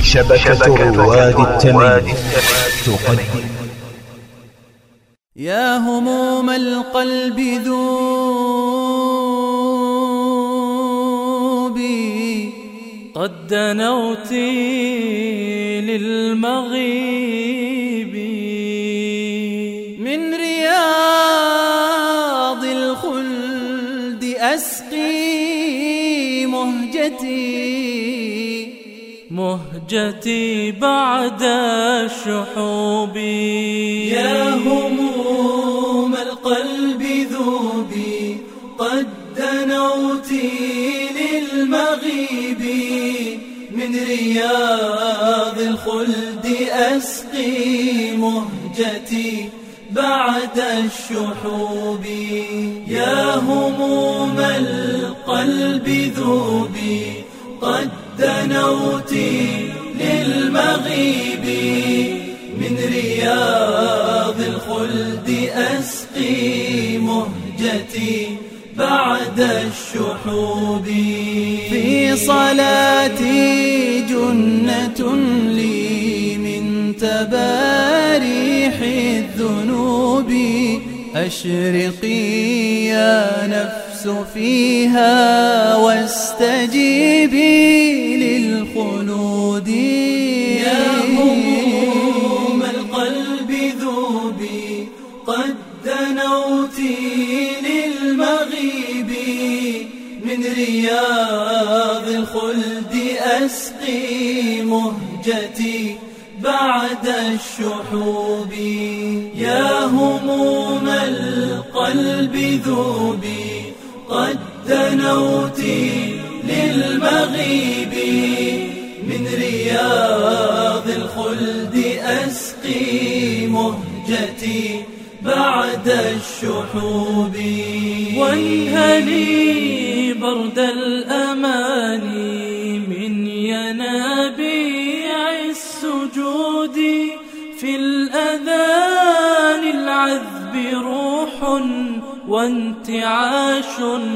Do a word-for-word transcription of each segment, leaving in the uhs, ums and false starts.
شبكة رواد التمييز تقدم. يا هموم القلب ذوبي، قد دنوت للمغيب من رياض الخلد أسقي مهجتي مهجتي بعد الشحوب. يا هموم القلب ذوبي، قد دنوت للمغيب من رياض الخلد أسقي مهجتي بعد الشحوب. يا هموم القلب ذوبي، قد دنوت للمغيب من رياض الخلد أسقي مهجتي بعد الشحوب. في صلاتي جنة لي من تباريح الذنوب، أشرقي يا نفس فيها واستجيبي للخلود. يا هموم القلب ذوبي، قد دنوت للمغيب من رياض الخلد أسقي مهجتي بعد الشحوب. يا هموم القلب ذوبي، قد دنوت للمغيب من رياض الخلد أسقي مهجتي بعد الشحوب. وانهلي برد الأماني من ينابيع السجود، في الأذان العذب روح وانتعاش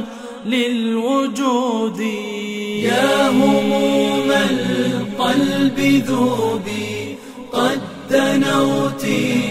للوجود. يا هموم القلب ذوبي، قد دنوت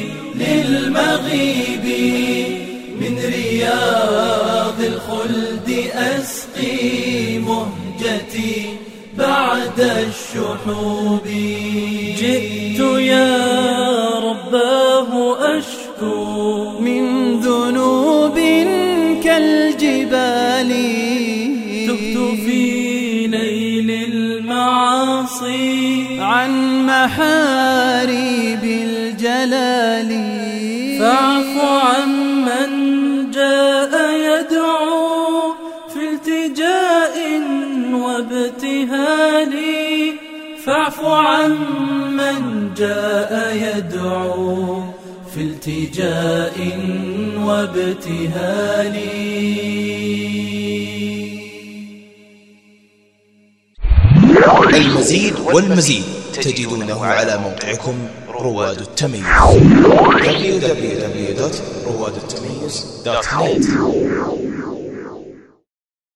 للمغيب من رياض الخلد أسقي مهجتي بعد الشحوب. جئت يا رباه أشكو من ذنوب كالجبال، تبت في ليل المعاصي عن محاريب الجلال. فاعف عمن جاء يدعو في التجاء وابتهال. فاعف عمن جاء يدعو في التجاء وابتهال. المزيد والمزيد تجدونه على موقعكم رواد التمييز دبليو دبليو دبليو دوت رواد التمييز دوت نت.